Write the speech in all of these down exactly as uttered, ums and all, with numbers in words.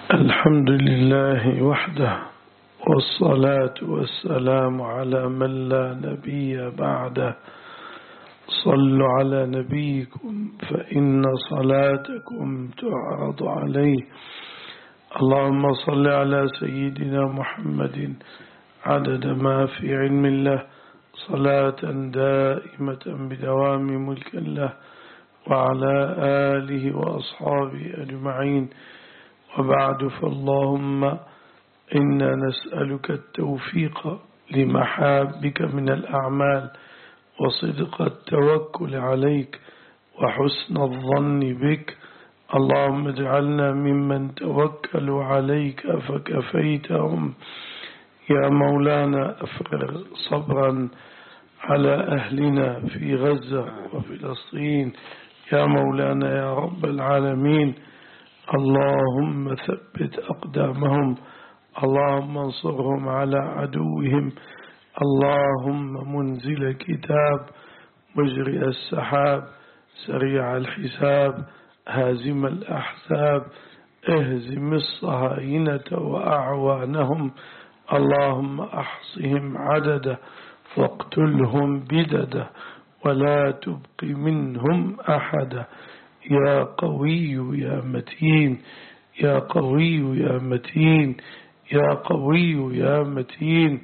الحمد لله وحده، والصلاة والسلام على من لا نبي بعده. صلوا على نبيكم فإن صلاتكم تعرض عليه. اللهم صل على سيدنا محمد عدد ما في علم الله، صلاة دائمة بدوام ملك الله، وعلى آله وأصحابه أجمعين. وبعد، فاللهم إنا نسألك التوفيق لمحابك من الأعمال، وصدق التوكل عليك، وحسن الظن بك. اللهم اجعلنا ممن توكلوا عليك فكفيتهم. يا مولانا أفرغ صبرا على أهلنا في غزة وفلسطين يا مولانا يا رب العالمين. اللهم ثبت أقدامهم، اللهم انصرهم على عدوهم. اللهم منزل كتاب، مجري السحاب، سريع الحساب، هازم الأحزاب، اهزم الصهاينة وأعوانهم. اللهم أحصهم عددا واقتلهم بددا، ولا تبق منهم أحدا. يا قوي يا متين، يا قوي يا متين، يا قوي يا متين.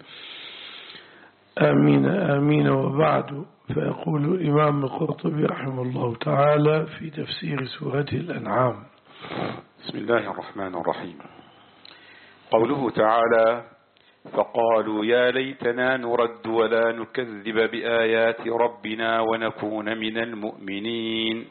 آمين آمين. وبعد، فيقول الإمام القرطبي رحمه الله تعالى في تفسير سورة الأنعام: بسم الله الرحمن الرحيم. قوله تعالى: فقالوا يا ليتنا نرد ولا نكذب بآيات ربنا ونكون من المؤمنين.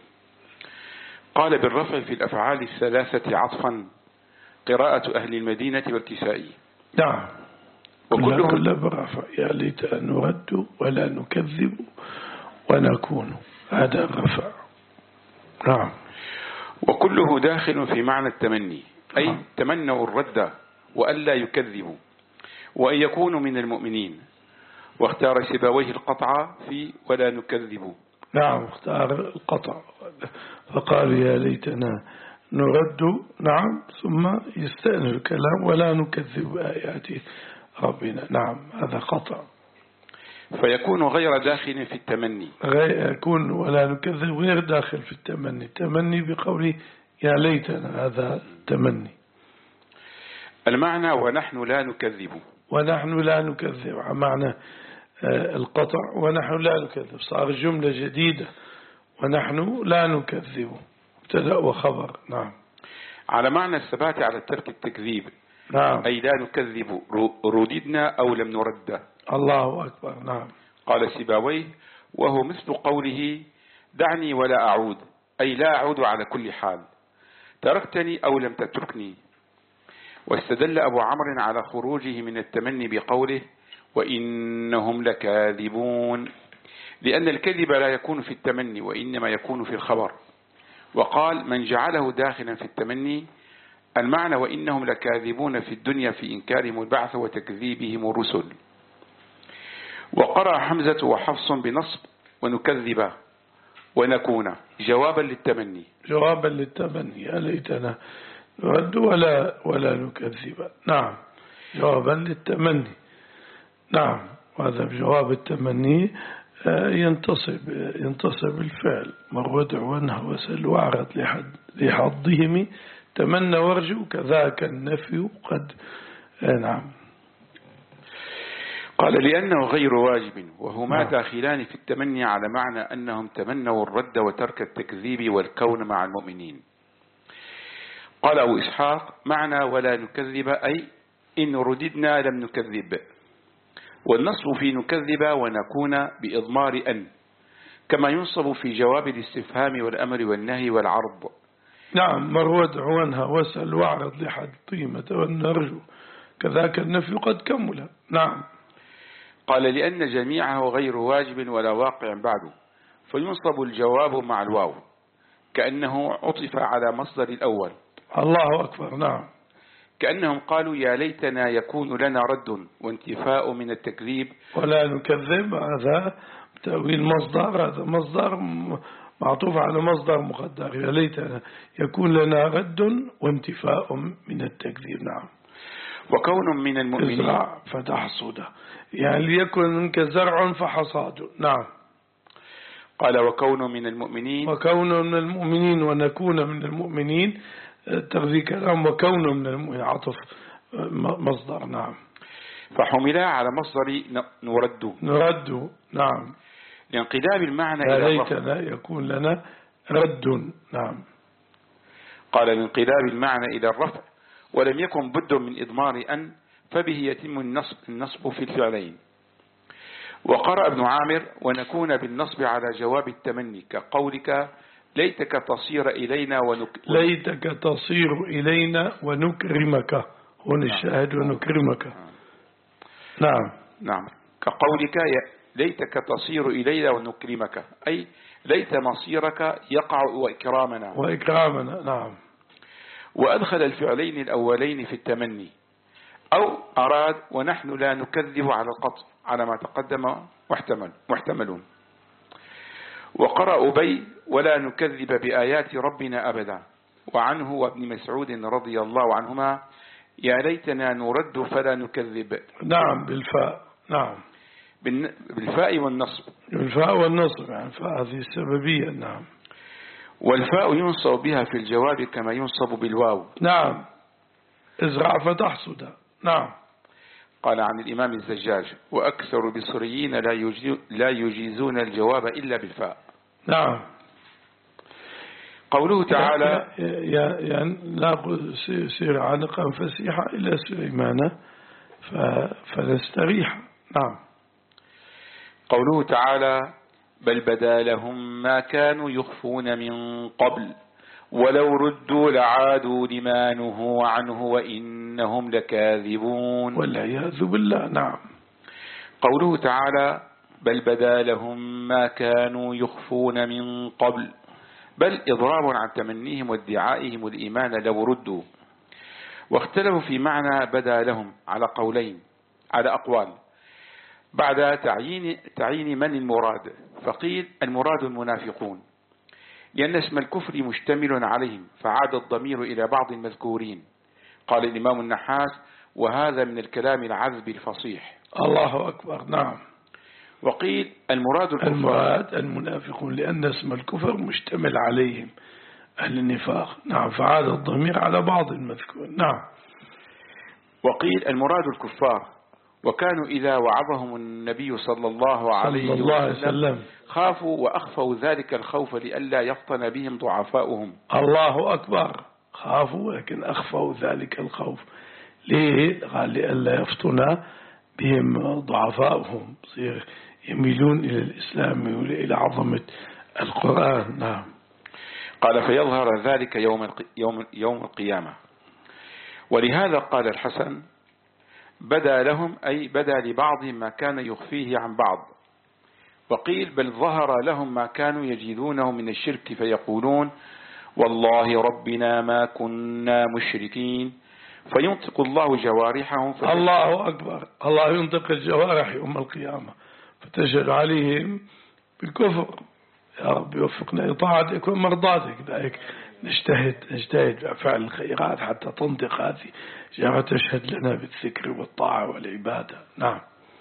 قال بالرفع في الأفعال الثلاثة عطفا قراءة أهل المدينة والكسائي. نعم، وكله كل بالرفع. يا ليتنا نرد ولا نكذب ونكون، هذا الرفع. نعم. وكله داخل في معنى التمني، أي نعم. تمنوا الرد وألا يكذبوا وأن يكونوا من المؤمنين. واختار سيبويه القطع في ولا نكذب. نعم، اختار القطع، فقال يا ليتنا نرد. نعم، ثم يستأنف الكلام ولا نكذب بآيات ربنا. نعم، هذا قطع، فيكون غير داخل في التمني. غير يكون ولا نكذب غير داخل في التمني. التمني بقوله يا ليتنا، هذا تمني. المعنى ونحن لا نكذب، ونحن لا نكذب معنى القطع، ونحن لا نكذب صار جملة جديدة. ونحن لا نكذب ابتدأ وخبر. نعم. على معنى الثبات على ترك التكذيب. نعم. أي لا نكذب رددنا أو لم نرد. الله أكبر. نعم. قال سيبويه: وهو مثل قوله دعني ولا أعود، أي لا أعود على كل حال، تركتني أو لم تتركني. واستدل أبو عمرو على خروجه من التمني بقوله: وإنهم لكاذبون، لأن الكذب لا يكون في التمني وإنما يكون في الخبر. وقال: من جعله داخلا في التمني، المعنى وإنهم لكاذبون في الدنيا في إنكارهم البعث وتكذيبهم الرسل. وقرأ حمزة وحفص بنصب ونكذب ونكون جوابا للتمني. جوابا للتمني، يا ليتنا نرد ولا ولا نكذب. نعم، جوابا للتمني. نعم، وهذا بجواب التمني ينتصب ينتصب الفعل. مرود عنه وسل واعرض لحد لحظهم تمنى وارجو، كذاك النفي قد. نعم. قال: لأنه غير واجب، وهما نعم. داخلان في التمني على معنى أنهم تمنوا الرد وترك التكذيب والكون مع المؤمنين. قال أبو إسحاق: معنى ولا نكذب أي إن رددنا لم نكذب. والنصب في نكذب ونكون بإضمار أن، كما ينصب في جواب الاستفهام والأمر والنهي والعرض. نعم، مرود عنها وسل واعرض لحد طيمة والنرجو، كذاك النفي قد كمل. نعم. قال: لأن جميعه غير واجب ولا واقع بعده، فينصب الجواب مع الواو كأنه عطف على مصدر الأول. الله أكبر. نعم. كأنهم قالوا يا ليتنا يكون لنا رد وانتفاء من التكذيب ولا نكذب، هذا تأويل مصدر، هذا مصدر معطوف على مصدر مقدر يا ليتنا يكون لنا رد وانتفاء من التكذيب. نعم. وكون من المؤمنين ازرع فتحصد، يعني ليكن منك زرع فحصاد. نعم. قال وكون من المؤمنين، وكون من المؤمنين ونكون من المؤمنين تغذي كلام وكون من المؤمنين عطف مصدر. نعم. فحملا على مصدر نرد نرد. نعم. لانقلاب المعنى يا إلى ليتنا يكون لنا رد. نعم. قال لانقلاب المعنى إلى الرفع، ولم يكن بد من إضمار أن، فبه يتم النصب, النصب في الفعلين. وقرأ ابن عامر ونكون بالنصب على جواب التمني كقولك ليتك تصير إلينا ونك... ليتك تصير إلينا ونكرمك. هنا الشاهد ونكرمك. نعم. نعم. كقولك ليتك تصير إلينا ونكرمك، أي ليت مصيرك يقع وإكرامنا وإكرامنا. نعم. وأدخل الفعلين الأولين في التمني، أو أراد ونحن لا نكذب على القطع على ما تقدم محتمل محتملون. وقرأ أبي ولا نكذب بآيات ربنا أبدا، وعنه وابن مسعود رضي الله عنهما يا ليتنا نرد فلا نكذب. نعم بالفاء. نعم بالفاء والنصب. بالفاء والنصب يعني فاء هذه السببية. نعم. والفاء ينصب بها في الجواب كما ينصب بالواو. نعم. ازرع فتحصد. نعم. قال عن الإمام الزجاج وأكثر بصريين لا, يجي لا يجيزون الجواب إلا بالفاء. نعم. قوله تعالى يعني نأخذ سير عنقا فسيحا إلى سليمان فنستريح. نعم. قوله تعالى بل بدا لهم ما كانوا يخفون من قبل ولو ردوا لعادوا لما نهوا عنه وإنهم لكاذبون والعياذ بالله. نعم. قوله تعالى بل بدا لهم ما كانوا يخفون من قبل، بل إضراب عن تمنيهم وادعائهم الإيمان لو ردوا. واختلفوا في معنى بدا لهم على قولين على أقوال بعد تعيين, تعيين من المراد، فقيل المراد المنافقون لأن اسم الكفر مشتمل عليهم فعاد الضمير إلى بعض المذكورين. قال الإمام النحاس وهذا من الكلام العذب الفصيح. الله أكبر. نعم. وقيل المراد الكفار المراد المنافقون لأن اسم الكفر مشتمل عليهم أهل النفاق. نعم. فعاد الضمير على بعض المذكور. نعم. وقيل المراد الكفار وكانوا إذا وعظهم النبي صلى الله عليه وسلم خافوا وأخفوا ذلك الخوف لئلا يفطن بهم ضعفاؤهم. الله أكبر. خافوا لكن أخفوا ذلك الخوف. ليه؟ قال لئلا يفطن بهم ضعفاؤهم يميلون إلى الإسلام وإلى عظمة القرآن. نعم. قال فيظهر ذلك يوم يوم يوم القيامة. ولهذا قال الحسن بدا لهم أي بدا لبعضهم ما كان يخفيه عن بعض. وقيل بل ظهر لهم ما كانوا يجدونه من الشرك فيقولون والله ربنا ما كنا مشركين فينطق الله جوارحهم. الله أكبر. الله ينطق الجوارح يوم القيامة فتشهد عليهم بالكفر. يا رب يوفقنا إطاعتك ومرضاتك. ذلك نجتهد نجتهد بفعل الخيرات حتى تنطق هذه جاء تشهد لنا بالذكر والطاعة والعبادة. نعم.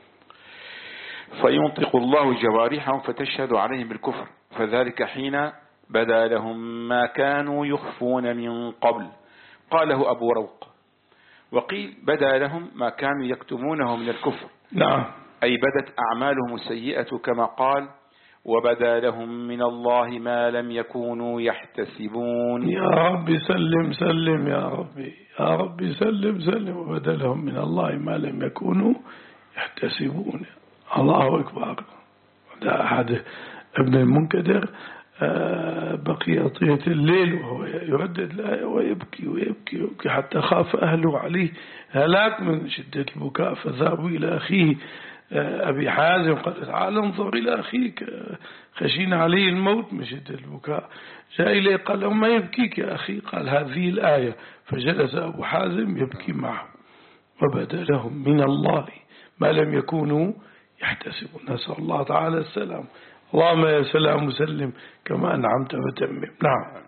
فينطق الله جوارحهم فتشهد عليهم بالكفر فذلك حين بدا لهم ما كانوا يخفون من قبل. قاله أبو روق. وقيل بدا لهم ما كانوا يكتمونه من الكفر. نعم. أي بدت أعمالهم السيئة كما قال وبدا لهم من الله ما لم يكونوا يحتسبون. يا رب سلم سلم يا ربي يا رب سلم سلم. وبدا لهم من الله ما لم يكونوا يحتسبون. الله أكبر. ده أحد ابن المنكدر بقي طية الليل وهو يردد الآية ويبكي ويبكي ويبكي حتى خاف أهله عليه هلاك من شدة البكاء فذهبوا إلى أخيه أبي حازم قال تعال انظر إلى أخيك خشينا عليه الموت من شدة البكاء. جاء إليه قال له ما يبكيك يا أخي؟ قال هذه الآية. فجلس أبو حازم يبكي معه. وبدا لهم من الله ما لم يكونوا يحتسبون. نسأل الله تعالى السلام. اللهم يا سلام وسلم كما أنعمت وتمم. نعم.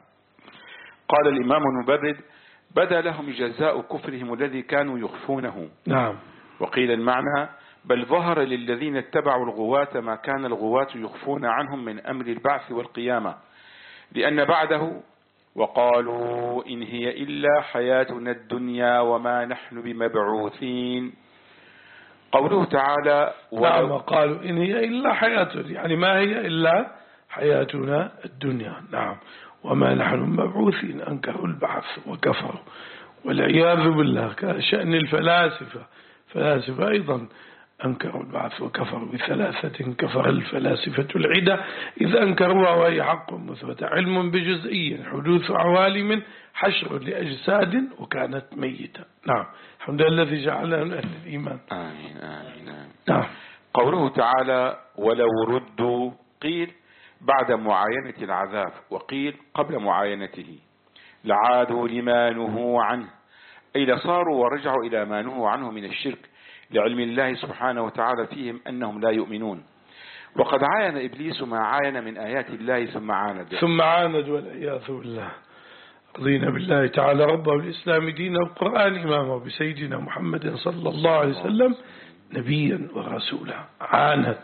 قال الإمام المبرد بدا لهم جزاء كفرهم الذي كانوا يخفونه. نعم. وقيل المعنى بل ظهر للذين اتبعوا الغواة ما كان الغواة يخفون عنهم من أمر البعث والقيامة، لأن بعده وقالوا إن هي إلا حياتنا الدنيا وما نحن بمبعوثين. قوله تعالى نعم قالوا إن هي إلا حياتنا، يعني ما هي إلا حياتنا الدنيا. نعم. وما نحن مبعوثين، أنكروا البعث وكفروا والعياذ بالله. كشأن الفلاسفة، فلاسفة أيضا أنكروا البعث وكفروا بثلاثة. كفر الفلاسفة العدة إذ أنكروها وهي حق مثبت، علم بجزئي، حدوث عوالم، حشر لأجساد وكانت ميتة. نعم. الحمد لله الذي جعلنا من أهل الإيمان. آمين آمين. نعم. قوله تعالى ولو ردوا، قيل بعد معاينة العذاب، وقيل قبل معاينته، لعادوا لما نهوا عنه، أي لصاروا ورجعوا إلى ما نهوا عنه من الشرك، لعلم الله سبحانه وتعالى فيهم أنهم لا يؤمنون. وقد عاين إبليس ما عاين من آيات الله ثم عاند ثم عاند والعياذ بالله. رضينا بالله تعالى ربه الإسلام دينا والقرآن إمامه، بسيدنا محمد صلى الله عليه وسلم نبيا ورسولا. عاند.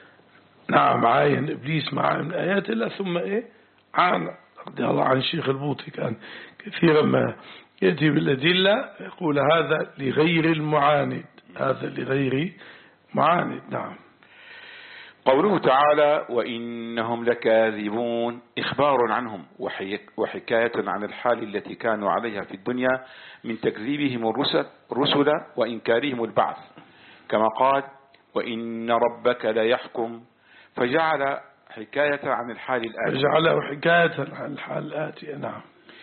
نعم. عاين إبليس مع من آيات الله ثم إيه عاند. رضي الله عن الشيخ البوطي كان كثيرا ما يأتي بالأدلة يقول هذا لغير المعاند، هذا لغير معاند. نعم. قوله تعالى وإنهم لكاذبون، إخبار عنهم وحكاية عن الحال التي كانوا عليها في الدنيا من تكذيبهم الرسل وإنكارهم البعث، كما قال وإن ربك ليحكم، فجعل حكاية عن الحال الآتية، فجعله حكاية عن الحال الآتية. نعم.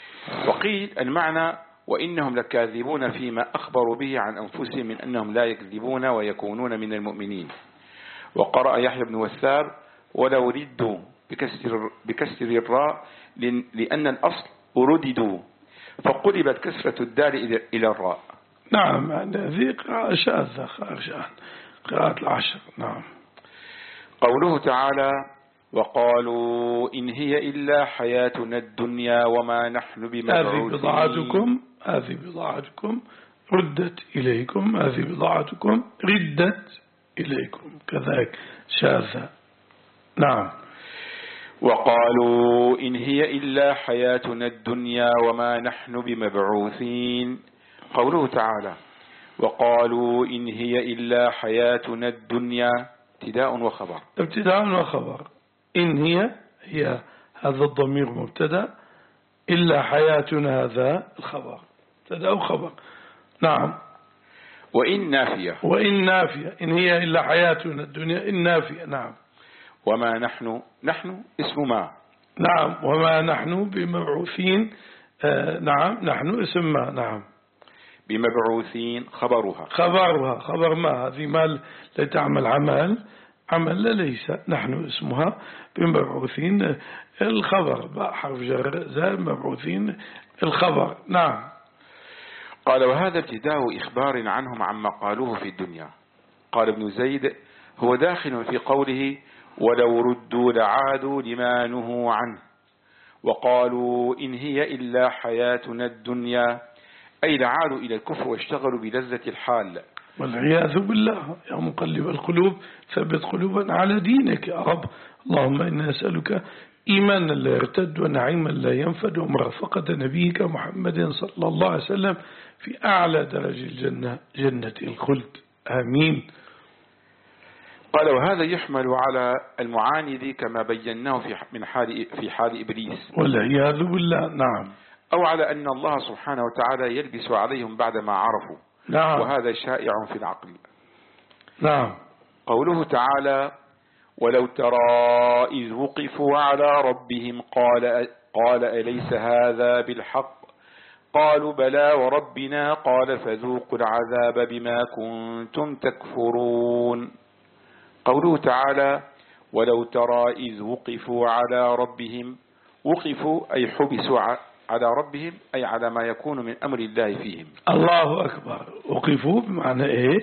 وقيل المعنى وإنهم لكاذبون فيما أخبروا به عن أنفسهم من أنهم لا يكذبون ويكونون من المؤمنين. وقرأ يحيى بن وثار ولو ردوا بكسر, بكسر الراء لأن الأصل رددوا، فقلبت كسرة الدال إلى الراء. نعم. هذه قراءة شاذة خارج عن قراءة العشر. نعم. قوله تعالى وقالوا إن هي إلا حياتنا الدنيا وما نحن بمبعوثين، هذه بضاعتكم، هذه بضاعتكم ردت إليكم، هذه بضاعتكم ردت إليكم، كذلك شاذة. نعم. وقالوا إن هي إلا حياتنا الدنيا وما نحن بمبعوثين. قوله تعالى وقالوا إن هي إلا حياتنا الدنيا، ابتداء وخبر. ابتداء وخبر. إن هي هي هذا الضمير مبتدا، إلا حياتنا هذا الخبر، ابتداء وخبر. نعم. وإن نافية. وإن نافية. إن هي إلا حياتنا الدنيا، إن نافية. نعم. وما نحن، نحن اسم ما. نعم. وما نحن بمبعوثين. آه نعم. نحن اسم ما. نعم. بمبعوثين خبرها. خبرها خبر ما، هذه ما لا تعمل عمل عمل لا ليس. نحن اسمها بمبعوثين الخبر، حرف جر زال مبعوثين الخبر. نعم. قال وهذا ابتداء إخبار عنهم عما قالوه في الدنيا. قال ابن زيد هو داخل في قوله ولو ردوا لعادوا لما نهوا عنه، وقالوا إن هي إلا حياتنا الدنيا، أي لعادوا إلى الكفر واشتغلوا بلذة الحال. والعياذ بالله. يا مقلب القلوب ثبت قلوبا على دينك يا رب. اللهم إنا نسألك إيمانا لا يرتد ونعيما لا ينفد ومرافقة نبيك محمد صلى الله عليه وسلم في أعلى درج الجنة، جنة الخلد. آمين. قال وهذا يحمل على المعاند كما بيناه في من حال في حال إبليس والعياذ بالله. نعم. أو على أن الله سبحانه وتعالى يلبس عليهم بعد ما عرفوا. نعم. وهذا شائع في العقل. نعم. قوله تعالى ولو ترى إذ وقفوا على ربهم قال قال أليس هذا بالحق قالوا بلى وربنا قال فذوقوا العذاب بما كنتم تكفرون. قوله تعالى ولو ترى إذ وقفوا على ربهم، وقفوا أي حبسوا على ربهم، أي على ما يكون من أمر الله فيهم. الله أكبر. وقفوا بمعنى إيه؟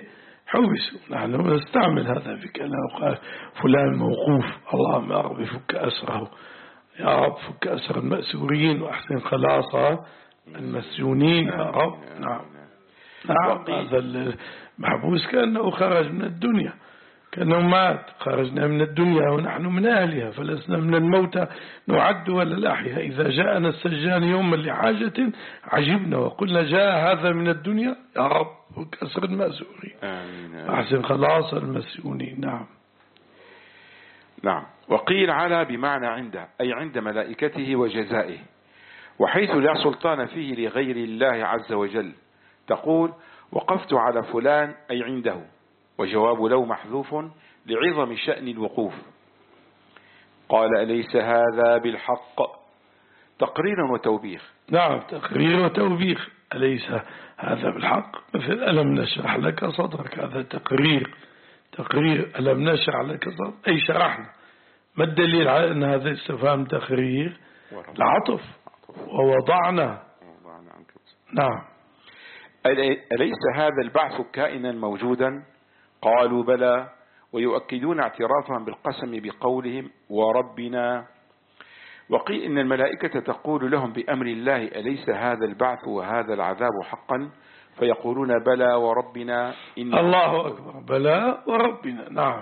حبسوا. نحن نستعمل هذا في كلام، قال فلان موقوف، اللهم يا رب فك أسره، يا رب فك أسر المأسورين وأحسن خلاص المسجونين يا رب. نعم نعم. هذا المحبوس كأنه خرج من الدنيا، كأنه مات، خرجنا من الدنيا ونحن من أهلها، فلسنا من الموتى نعد ولا الأحياء. إذا جاءنا السجان يوما لحاجة عجبنا وقلنا جاء هذا من الدنيا، يا رب كسر المأسورين أحسن خلاص المسجونين. نعم نعم. وقيل على بمعنى عنده، أي عند ملائكته وجزائه، وحيث لا سلطان فيه لغير الله عز وجل. تقول وقفت على فلان أي عنده، وجواب لو محذوف لعظم شأن الوقوف. قال أليس هذا بالحق، تقرير وتوبيخ. نعم تقرير وتوبيخ، أليس هذا بالحق، مثل ألم نشرح لك صدرك، هذا تقرير. تقرير ألم نشرح لك صدرك أي شرحنا. ما الدليل على أن هذا استفهام تقرير؟ العطف ووضعنا. نعم. أليس هذا البعث كائنا موجودا؟ قالوا بلى، ويؤكدون اعترافهم بالقسم بقولهم وربنا. وقيل إن الملائكة تقول لهم بأمر الله أليس هذا البعث وهذا العذاب حقا؟ فيقولون بلى وربنا. إن الله أكبر، بلى وربنا. نعم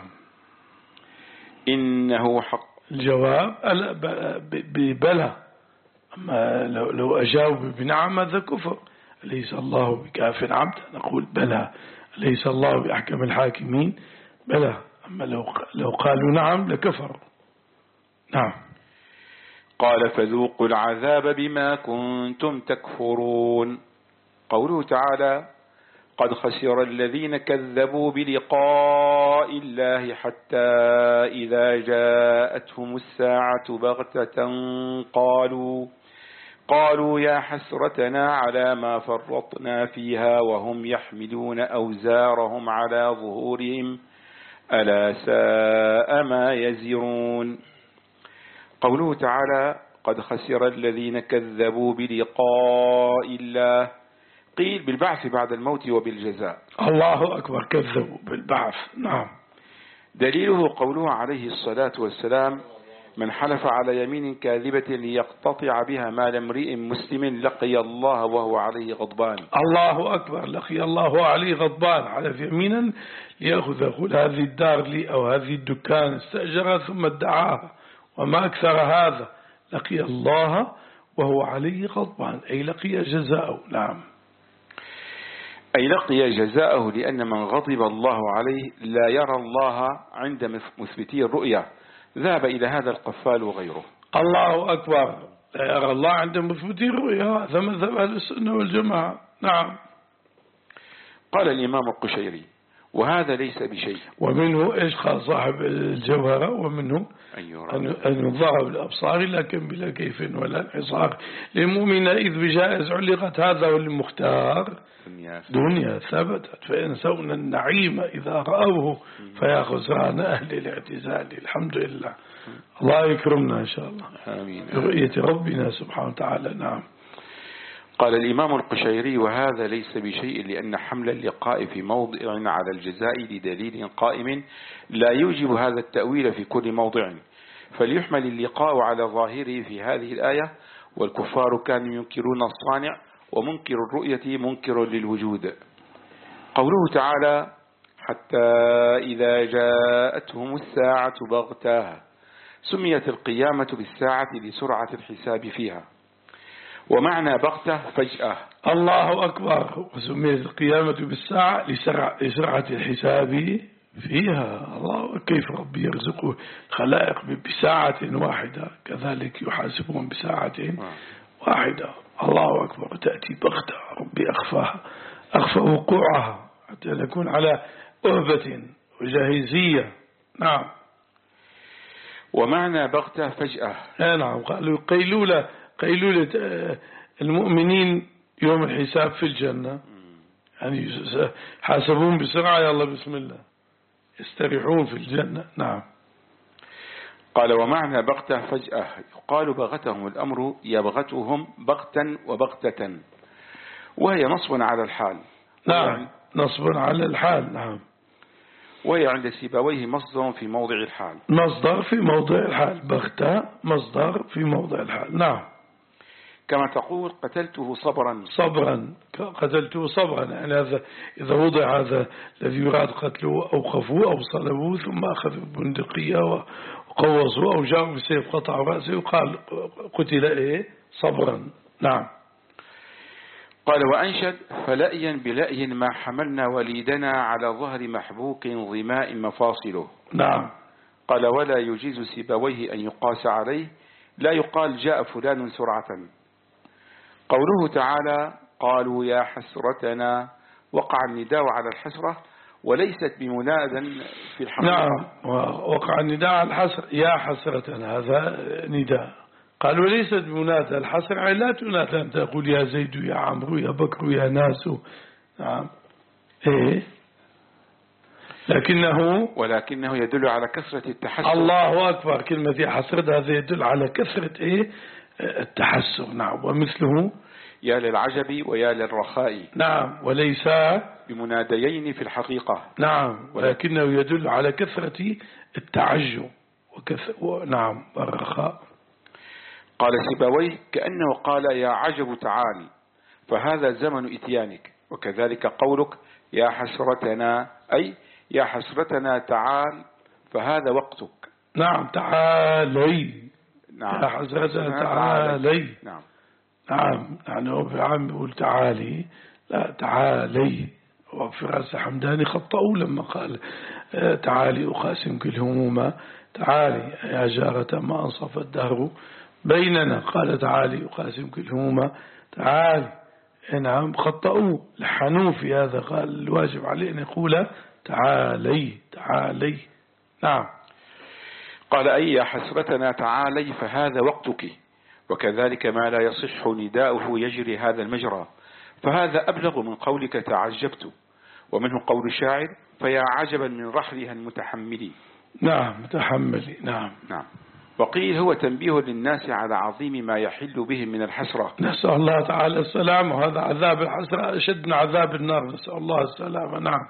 إنه حق. الجواب ببلى، أما لو, لو أجاوب بنعم هذا كفر. أليس الله بكاف عبد، نقول بلى. أليس الله بأحكم الحاكمين، بلى. أما لو لو قالوا نعم لكفروا. نعم. قال فذوقوا العذاب بما كنتم تكفرون. قوله تعالى قد خسر الذين كذبوا بلقاء الله حتى إذا جاءتهم الساعة بغتة قالوا قالوا يا حسرتنا على ما فرطنا فيها وهم يحملون أوزارهم على ظهورهم ألا ساء ما يزرون. قوله تعالى قد خسر الذين كذبوا بلقاء الله، قيل بالبعث بعد الموت وبالجزاء. الله أكبر، كذبوا بالبعث. نعم. دليله قوله عليه الصلاة والسلام من حلف على يمين كاذبة ليقتطع بها مال امرئ مسلم لقي الله وهو عليه غضبان. الله أكبر، لقي الله وهو عليه غضبان، حلف يمينا ليأخذ يقول هذه الدار لي أو هذه الدكان استأجرها ثم ادعاها وما أكثر هذا، لقي الله وهو عليه غضبان، أي لقي جزاءه. نعم. أي لقي جزاءه، لأن من غضب الله عليه لا يرى الله عند مثبتي الرؤيا، ذهب إلى هذا القفال وغيره. الله أكبر، لا يرى الله عند مثبتي الرؤيا، هذا مذهب أهل السنة والجماعة. نعم. قال الإمام القشيري وهذا ليس بشيء. ومنه إيش قال صاحب الجوهرة، ومنه أن يضرب الأبصار لكن بلا كيف ولا انحصار، للمؤمن إذ بجائز علقت هذا والمختار دنيا ثبتت، فينسون النعيم إذا رأوه فيا خسران أهل الاعتزال. الحمد لله، الله يكرمنا إن شاء الله آمين برؤية ربنا سبحانه وتعالى. نعم. قال الإمام القشيري وهذا ليس بشيء، لأن حمل اللقاء في موضع على الجزاء لدليل قائم لا يوجب هذا التأويل في كل موضع، فليحمل اللقاء على ظاهره في هذه الآية. والكفار كانوا ينكرون الصانع، ومنكر الرؤية منكر للوجود. قوله تعالى حتى إذا جاءتهم الساعة بغتاها، سميت القيامة بالساعة لسرعة الحساب فيها، ومعنى بغتة فجأة. الله أكبر، وسميت القيامة بالساعة لسرعة الحساب فيها. الله، كيف ربي يرزقه خلائق بساعة واحدة، كذلك يحاسبهم بساعة واحدة. الله أكبر، تأتي بغتة، ربي أخفاها، أخفى وقوعها حتى نكون على أهبة وجاهزية. نعم. ومعنى بغتة فجأة. نعم. قالوا قيلولة، قيلولة المؤمنين يوم الحساب في الجنة، يعني حاسبون بسرعة، يلا بسم الله يستريحون في الجنة. نعم. قال ومعنى بغتة فجأة، يقال بغتهم الأمر يبغتهم بغتا وبغتة، وهي نصب على الحال. نعم، نصب على الحال. نعم. وهي عند سيبويه مصدر في موضع الحال. مصدر في موضع الحال. بغتة مصدر في موضع الحال. نعم. كما تقول قتلته صبرا. صبرا قتلته صبرا، يعني هذا إذا وضع هذا الذي يراد قتله أوقفوه أو صلبوه ثم أخذوا البندقية وقوصوا أو جاءوا بسيف قطع رأسه يقال قتل إيه صبرا. نعم. قال وأنشد فلأيا بلأي ما حملنا وليدنا على ظهر محبوك ظماء مفاصله. نعم. قال ولا يجيز سيبويه أن يقاس عليه، لا يقال جاء فلان سرعة. قوله تعالى قالوا يا حسرتنا، وقع النداء على الحسرة وليست بمنادا في الحقيقة. نعم، وقع النداء على الحسرة يا حسرتنا، هذا نداء. قالوا ليست بمنادى الحسرة، يعني لا تنادى أن تقول يا زيد يا عمرو يا بكر يا ناس. نعم. إيه لكنه ولكنه يدل على كثرة التحسر. الله أكبر. كلمة يا حسرة هذا يدل على كثرة إيه التحسر. نعم. ومثله يا للعجب ويا للرخاء. نعم. وليس بمناديين في الحقيقة. نعم. ولكنه يدل على كثرة التعجب وكثرة نعم والرخاء. قال سيبويه كأنه قال يا عجب تعال، فهذا زمن إتيانك. وكذلك قولك يا حسرتنا، أي يا حسرتنا تعال فهذا وقتك. نعم. تعالي. نعم. يا حسرتنا تعالي. نعم. نعم. يعني هو في عام يقول تعالي، لا تعالي. وفراس حمداني خطأوا لما قال تعالي أقاسمك الهموم، تعالي يا جارة ما أنصف الدهر بيننا، قال تعالي أقاسمك الهموم تعالي. نعم. خطأوا لحنوا في هذا، قال الواجب عليه أن يقول تعالي تعالي. نعم. قال أي يا حسرتنا تعالي فهذا وقتك. وكذلك ما لا يصح نداؤه يجري هذا المجرى، فهذا أبلغ من قولك تعجبت. ومنه قول الشاعر فيا عجبا من رحلها المتحمل. نعم. متحمل. نعم. نعم. وقيل هو تنبيه للناس على عظيم ما يحل بهم من الحسرة. نسأل الله تعالى السلام. وهذا عذاب الحسرة أشد من عذاب النار، نسأل الله السلام. نعم.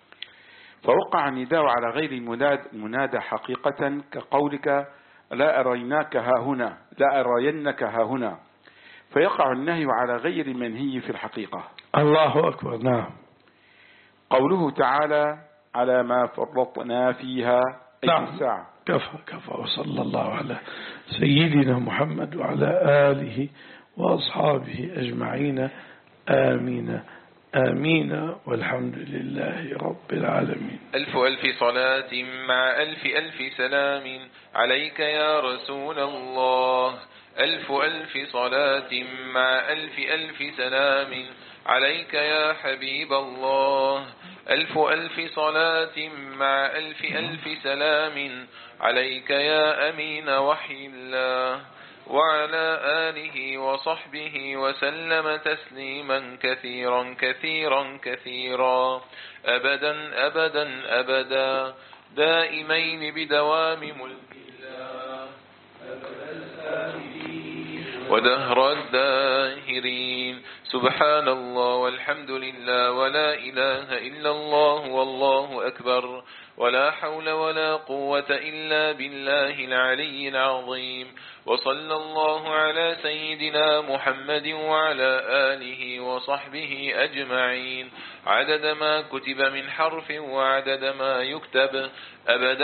فوقع النداء على غير المنادى حقيقة كقولك لا أريناك ها هنا، لا أرينك ها هنا، فيقع النهي على غير المنهي في الحقيقة. الله أكبر. نعم. قوله تعالى على ما فرطنا فيها أي نعم. الساعة. كفى كفى. وصلى الله على سيدنا محمد وعلى آله وأصحابه أجمعين. آمين آمين والحمد لله رب العالمين. ألف ألف صلاة مع ألف ألف سلام عليك يا رسول الله. ألف ألف صلاة مع ألف ألف سلام عليك يا حبيب الله. ألف ألف صلاة مع ألف ألف سلام عليك يا أمين وحي الله، وعلى آله وصحبه وسلم تسليما كثيرا كثيرا كثيرا أبدا أبدا أبدا دائمين بدوام ملك الله أبدا الآمين ودهر الداهرين. سبحان الله والحمد لله ولا إله إلا الله والله أكبر، ولا حول ولا قوة إلا بالله العلي العظيم. وصلى الله على سيدنا محمد وعلى آله وصحبه أجمعين عدد ما كتب من حرف وعدد ما يكتب أبد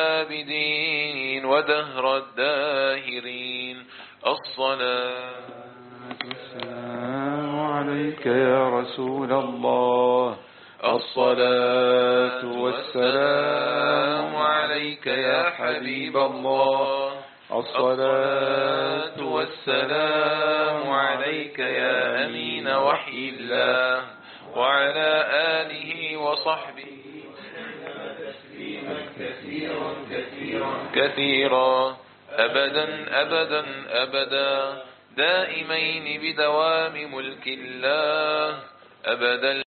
الآبدين ودهر الداهرين. الصلاة والسلام عليك يا رسول الله. الصلاة والسلام عليك يا حبيب الله. الصلاة والسلام عليك يا أمين وحي الله، وعلى آله وصحبه تسليما كثيرا كثيرا كثيرا أبدا أبدا أبدا دائمين بدوام ملك الله أبدا.